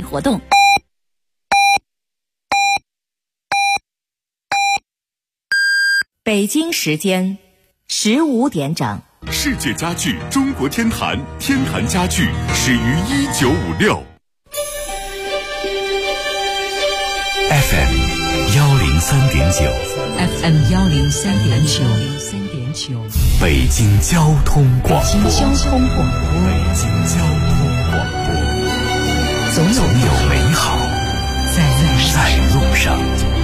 活动。北京时间15点整。 世界家具中国天坛，天坛家具始于1956。FM 103.9，FM 103.9， 北京交通广播，总有美好在路上。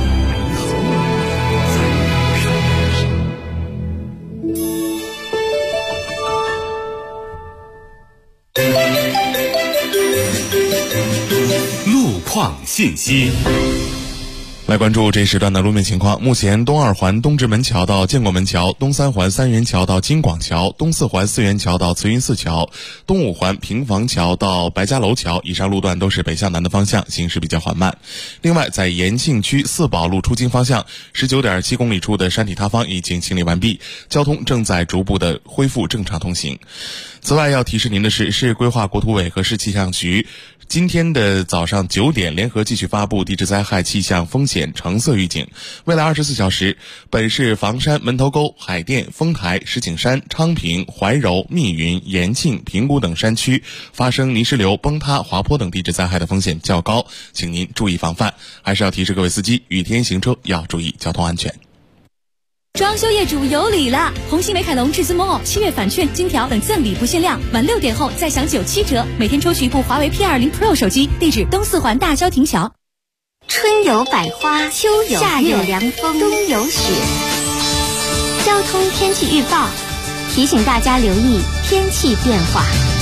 路况信息。 来关注这时段的路面情况。目前东二环东直门桥到建国门桥，东三环三元桥到金广桥，东四环四元桥到慈云寺桥，东五环平房桥到白家楼桥，以上路段都是北向南的方向，行驶比较缓慢。另外，在延庆区四宝路出京方向 19.7 公里处的山体塌方已经清理完毕，交通正在逐步的恢复正常通行。此外，要提示您的是，市规划国土委和市气象局今天的早上9点联合继续发布地质灾害气象风险橙色预警。未来24小时，本市房山、门头沟、海淀、丰台、石景山、昌平、怀柔、密云、延庆、平谷等山区发生泥石流、崩塌、滑坡等地质灾害的风险较高，请您注意防范。还是要提示各位司机，雨天行车要注意交通安全。 装修业主有礼了！红星美凯龙至尊 Mall7月返券、金条等赠礼不限量，晚6点后再享97折，每天抽取一部华为 P20 Pro 手机。地址东四环大郊亭桥。 春有百花，秋有夏有凉风，冬有雪。交通天气预报提醒大家留意天气变化。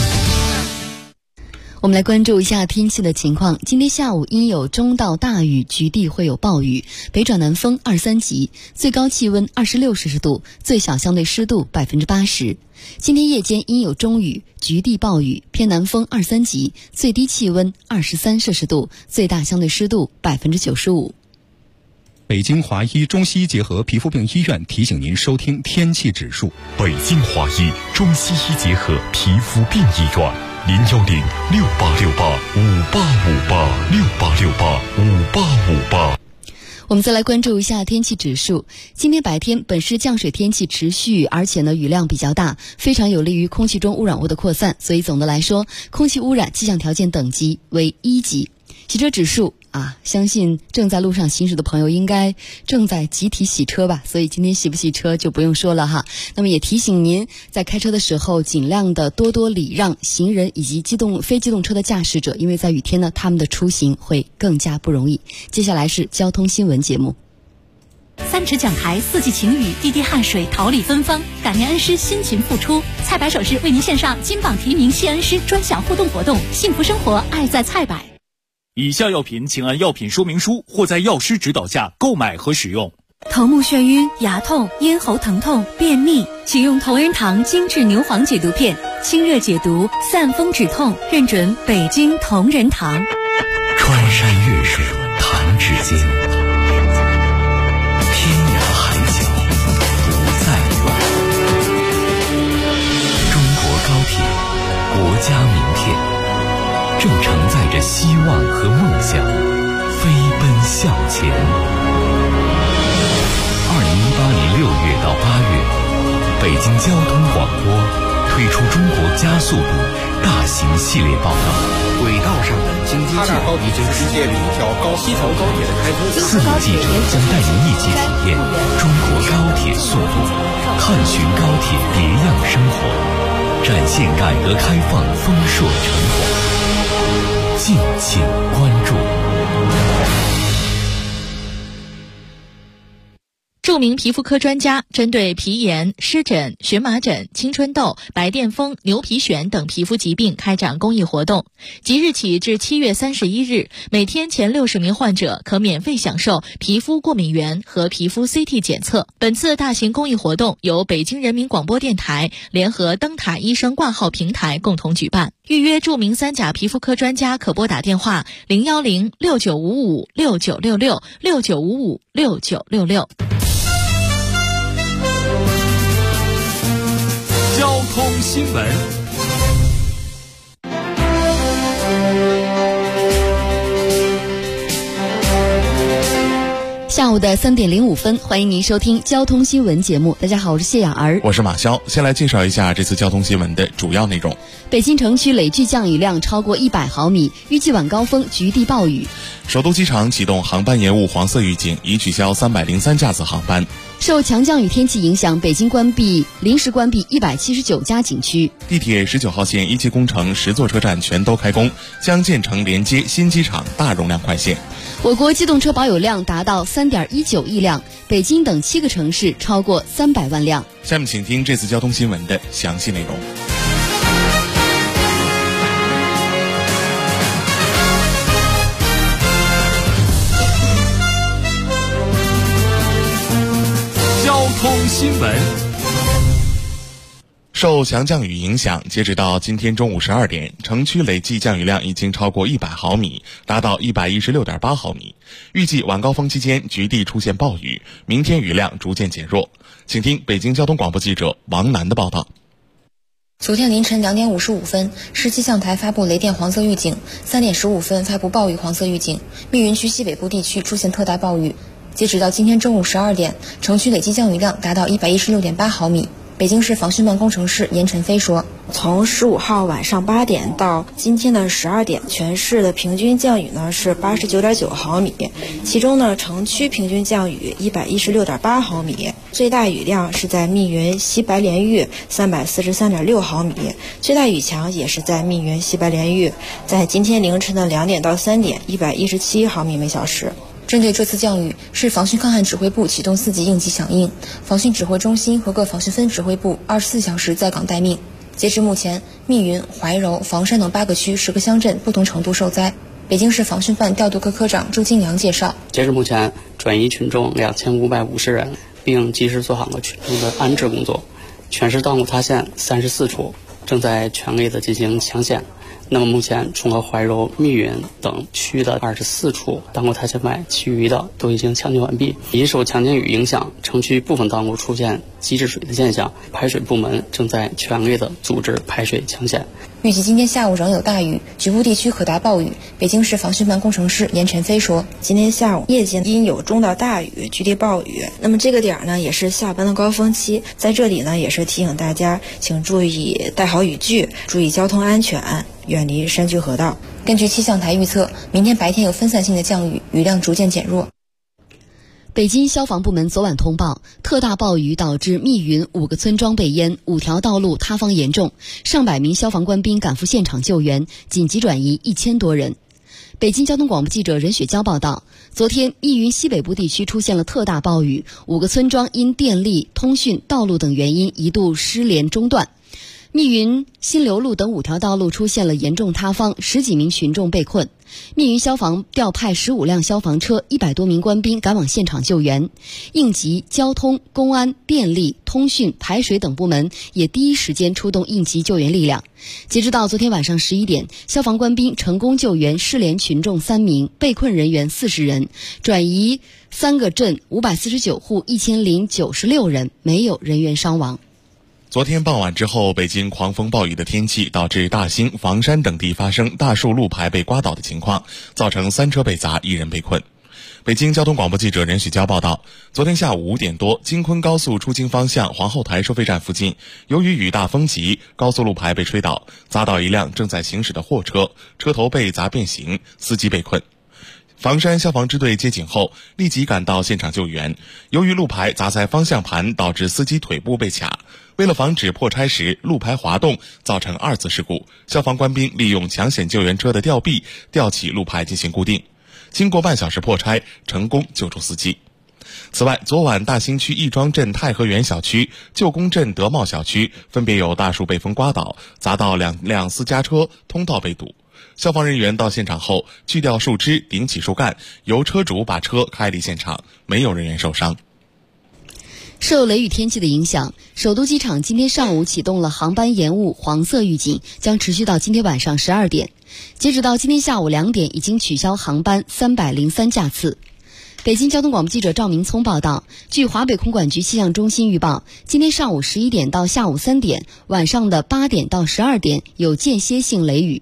我们来关注一下天气的情况。今天下午阴有中到大雨，局地会有暴雨，北转南风2、3级，最高气温26摄氏度，最小相对湿度80%。今天夜间阴有中雨，局地暴雨，偏南风2、3级，最低气温23摄氏度，最大相对湿度95%。 北京华医中西医结合皮肤病医院提醒您收听天气指数。 北京华医中西医结合皮肤病医院，0106868585858，68685858。 我们再来关注一下天气指数。今天白天本市降水天气持续，而且雨量比较大，非常有利于空气中污染物的扩散，所以总的来说，空气污染气象条件等级为1级。洗车指数相信正在路上行驶的朋友应该正在集体洗车吧，所以今天洗不洗车就不用说了哈。那么也提醒您在开车的时候尽量的多多礼让行人以及非机动车的驾驶者，因为在雨天呢，他们的出行会更加不容易。接下来是交通新闻节目。 3尺讲台4季晴雨，滴滴汗水，桃李芬芳，感念恩师辛勤付出。菜百首饰为您献上金榜题名谢恩师专享互动活动，幸福生活爱在菜百。 以下药品请按药品说明书或在药师指导下购买和使用。 头目眩晕、牙痛、咽喉疼痛、便秘，请用同仁堂精致牛黄解毒片，清热解毒，散风止痛，认准北京同仁堂。 穿山越水弹指间，天涯海角不再远。中国高铁，国家名片，正承载着希望和梦想，飞奔向前。2018年6月到8月，北京交通广播推出中国加速度大型系列报道。 轨道上的经济计划已经世界里一条西条高铁的开通。 4路记者将带您一起体验中国高铁速度，探寻高铁别样生活，展现改革开放丰硕成果。敬请关注。 著名皮肤科专家针对皮炎、湿疹、荨麻疹、青春痘、白癜风、牛皮癣等皮肤疾病开展公益活动。即日起至7月31日，每天前60名患者可免费享受皮肤过敏原和皮肤 CT 检测。本次大型公益活动由北京人民广播电台联合灯塔医生挂号平台共同举办。预约著名3甲皮肤科专家可拨打电话010-6955-6966 6955-6966。 交通新闻。 午的3点05分，欢迎您收听交通新闻节目。大家好，我是谢雅儿， 我是马潇。先来介绍一下这次交通新闻的主要内容。 北京城区累计降雨量超过100毫米，预计晚高峰局地暴雨。 首都机场启动航班延误黄色预警，已取消303架次航班。 受强降雨天气影响，北京临时关闭179家景区。 地铁19号线一期工程10座车站全都开工，将建成连接新机场大容量快线。 我国机动车保有量达到3.19亿辆，北京等7个城市超过300万辆。 下面请听这次交通新闻的详细内容。 交通新闻。 受强降雨影响，截止到今天中午12点，城区累计降雨量已经超过100毫米，达到116.8毫米。预计晚高峰期间局地出现暴雨，明天雨量逐渐减弱。请听北京交通广播记者王楠的报道。 昨天凌晨2点55分，市气象台发布雷电黄色预警，3点15分发布暴雨黄色预警，密云区西北部地区出现特大暴雨。截止到今天中午12点，城区累计降雨量达到116.8毫米。北京市防汛办工程师严晨飞说， 从15号晚上8点到今天的12点，全市的平均降雨呢是89.9毫米，其中呢城区平均降雨116.8毫米，最大雨量是在密云西白莲峪343.6毫米，最大雨强也是在密云西白莲峪，在今天凌晨的2点到3点117毫米每小时。 针对这次降雨，市防汛抗旱指挥部启动4级应急响应，防汛指挥中心和各防汛分指挥部24小时在岗待命。截至目前，密云、怀柔、房山等8个区10个乡镇不同程度受灾。北京市防汛办调度科科长朱金良介绍， 截至目前，转移群众2550人，并及时做好了群众的安置工作。全市道路塌陷34处，正在全力的进行抢险。那么目前除了怀柔、密云等区的24处道路塌陷外，其余的都已经抢救完毕。因受强降雨影响，城区部分道路出现积滞水的现象，排水部门正在全力的组织排水抢险。 预计今天下午仍有大雨，局部地区可达暴雨。北京市防汛办工程师严晨飞说， 今天下午夜间因有中到大雨，局地暴雨。那么这个点呢，也是下班的高峰期，在这里呢，也是提醒大家，请注意带好雨具，注意交通安全，远离山区河道。 根据气象台预测，明天白天有分散性的降雨，雨量逐渐减弱。 北京消防部门昨晚通报，特大暴雨导致密云5个村庄被淹，5条道路塌方严重，上百名消防官兵赶赴现场救援，紧急转移1000多人。北京交通广播记者任雪娇报道，昨天密云西北部地区出现了特大暴雨，5个村庄因电力、通讯、道路等原因一度失联中断。密云、新流路等5条道路出现了严重塌方，10几名群众被困。密云消防调派15辆消防车，100多名官兵赶往现场救援。应急、交通、公安、电力、通讯、排水等部门也第一时间出动应急救援力量。截止到昨天晚上11点，消防官兵成功救援失联群众3名，被困人员40人，转移3个镇549户1096人，没有人员伤亡。 昨天傍晚之后，北京狂风暴雨的天气导致大兴、房山等地发生大树路牌被刮倒的情况，造成3车被砸，1人被困。北京交通广播记者任雪娇报道，昨天下午5点多，京昆高速出京方向皇后台收费站附近，由于雨大风急，高速路牌被吹倒，砸倒一辆正在行驶的货车，车头被砸变形，司机被困。房山消防支队接警后，立即赶到现场救援。由于路牌砸在方向盘，导致司机腿部被卡。为了防止破拆时路牌滑动造成2次事故，消防官兵利用抢险救援车的吊臂吊起路牌进行固定。经过半小时破拆，成功救出司机。此外，昨晚大兴区亦庄镇太和园小区、旧宫镇德茂小区分别有大树被风刮倒，砸到2辆私家车，通道被堵。消防人员到现场后，锯掉树枝，顶起树干，由车主把车开离现场，没有人员受伤。 受雷雨天气的影响，首都机场今天上午启动了航班延误黄色预警，将持续到今天晚上12点。截止到今天下午2点，已经取消航班303架次。北京交通广播记者赵明聪报道，据华北空管局气象中心预报，今天上午11点到下午3点，晚上的8点到12点有间歇性雷雨。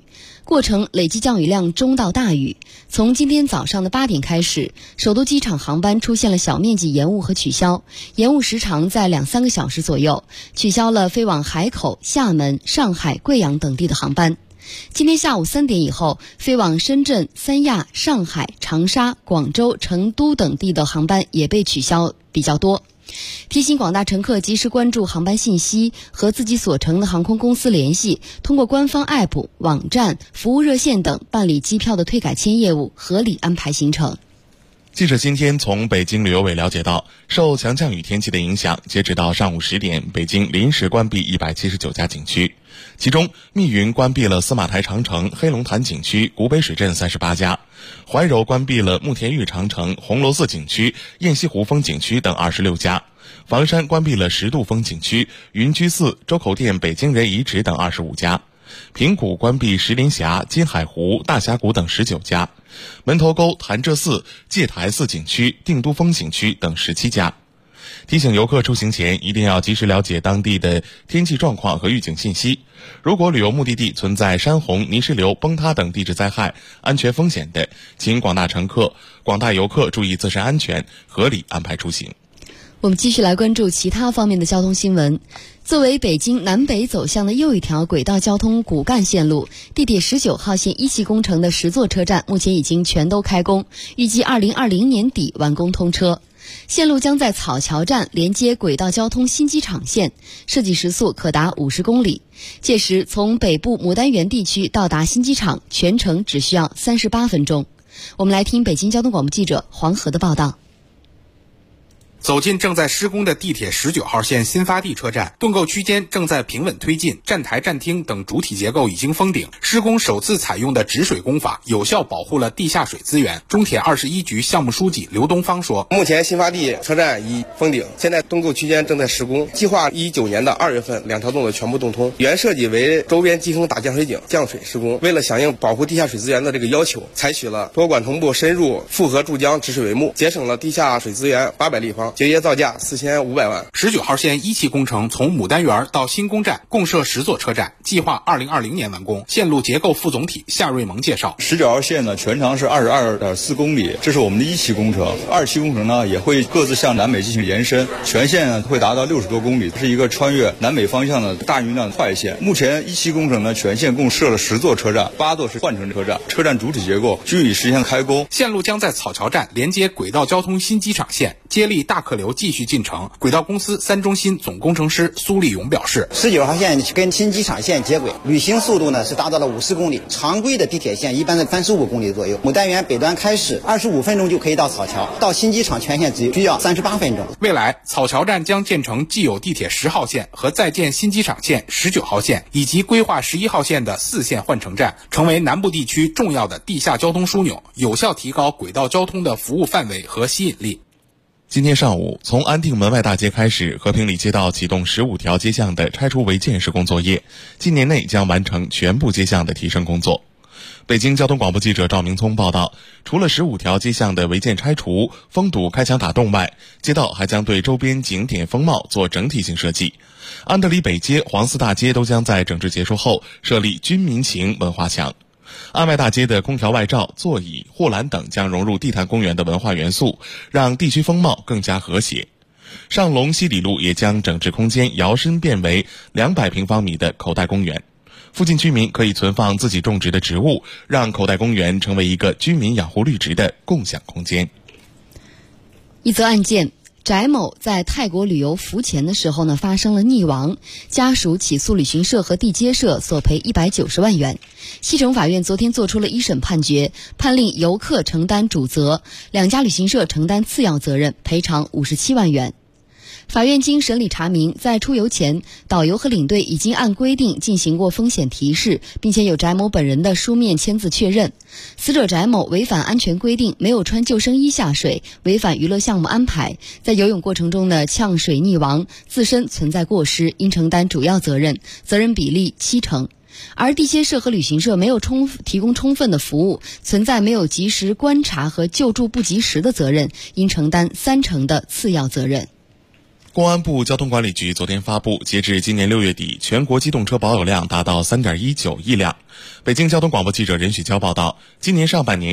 过程累计降雨量中到大雨。从今天早上的8点开始，首都机场航班出现了小面积延误和取消，延误时长在2-3个小时左右，取消了飞往海口、厦门、上海、贵阳等地的航班。今天下午3点以后，飞往深圳、三亚、上海、长沙、广州、成都等地的航班也被取消比较多。提醒广大乘客及时关注航班信息，和自己所乘的航空公司联系，通过官方 APP、网站、服务热线等办理机票的退改签业务，合理安排行程。 记者今天从北京旅游委了解到，受强降雨天气的影响，截止到上午10点，北京临时关闭179家景区，其中密云关闭了司马台长城、黑龙潭景区、古北水镇38家，怀柔关闭了慕田峪长城、红螺寺景区、雁西湖风景区等26家，房山关闭了石渡风景区、云居寺、周口店北京人遗址等25家，平谷关闭石林峡、金海湖、大峡谷等19家，门头沟潭柘寺、戒台寺景区、定都风景区等17家。提醒游客出行前一定要及时了解当地的天气状况和预警信息。如果旅游目的地存在山洪、泥石流、崩塌等地质灾害安全风险的，请广大游客注意自身安全，合理安排出行。 我们继续来关注其他方面的交通新闻。作为北京南北走向的又一条轨道交通骨干线路，地铁19号线1期工程的10座车站目前已经全都开工，预计2020年底完工通车。线路将在草桥站连接轨道交通新机场线，设计时速可达50公里。届时从北部牡丹园地区到达新机场，全程只需要38分钟。我们来听北京交通广播记者黄河的报道。 走进正在施工的地铁19号线新发地车站，盾构区间正在平稳推进，站台、站厅等主体结构已经封顶。施工首次采用的止水工法，有效保护了地下水资源。中铁21局项目书记刘东方说：“ 目前新发地车站已封顶，现在盾构区间正在施工，计划19年的2月份2条洞的全部动通。原设计为周边集成打降水井降水施工，为了响应保护地下水资源的这个要求，采取了多管同步深入复合注浆止水帷幕，节省了地下水资源800立方。节约造价4500万。 19号线1期工程从牡丹园到新宫站共设10座车站，计划2020年完工。线路结构副总体夏瑞萌介绍 ，19号线呢全长是22.4公里，这是我们的1期工程。2期工程呢也会各自向南北进行延伸，全线呢会达到60多公里，是一个穿越南北方向的大运量快线。目前1期工程呢全线共设了10座车站，8座是换乘车站，车站主体结构均已实现开工。 线路将在草桥站连接轨道交通新机场线，接力大客流继续进程。轨道公司3中心总工程师苏立勇表示 ，19号线跟新机场线接轨，旅行速度呢是达到了50公里，常规的地铁线一般在35公里左右。牡丹园北端开始25分钟就可以到草桥，到新机场全线只需要38分钟。 未来草桥站将建成既有地铁10号线和在建新机场线19号线以及规划11号线的4线换乘站，成为南部地区重要的地下交通枢纽，有效提高轨道交通的服务范围和吸引力。 今天上午，从安定门外大街开始，和平里街道启动15条街巷的拆除违建施工作业，今年内将完成全部街巷的提升工作。北京交通广播记者赵明聪报道，除了15条街巷的违建拆除、封堵、开墙打洞外，街道还将对周边景点风貌做整体性设计。安德里北街、黄寺大街都将在整治结束后设立军民情文化墙。安外大街的空调外罩、座椅、护栏等将融入地坛公园的文化元素，让地区风貌更加和谐。上龙西里路也将整治空间摇身变为200平方米的口袋公园，附近居民可以存放自己种植的植物，让口袋公园成为一个居民养护绿植的共享空间。 一则案件，翟某在泰国旅游浮潜的时候呢，发生了溺亡，家属起诉旅行社和地接社索赔190万元。西城法院昨天作出了一审判决，判令游客承担主责，2家旅行社承担次要责任，赔偿57万元。法院经审理查明，在出游前，导游和领队已经按规定进行过风险提示，并且有翟某本人的书面签字确认。死者翟某违反安全规定，没有穿救生衣下水，违反娱乐项目安排，在游泳过程中呢呛水溺亡，自身存在过失，应承担主要责任，责任比例70%。而地接社和旅行社没有提供充分的服务，存在没有及时观察和救助不及时的责任，应承担30%的次要责任。 公安部交通管理局昨天发布，截至今年6月底，全国机动车保有量达到3.19亿辆。北京交通广播记者任许娇报道，今年上半年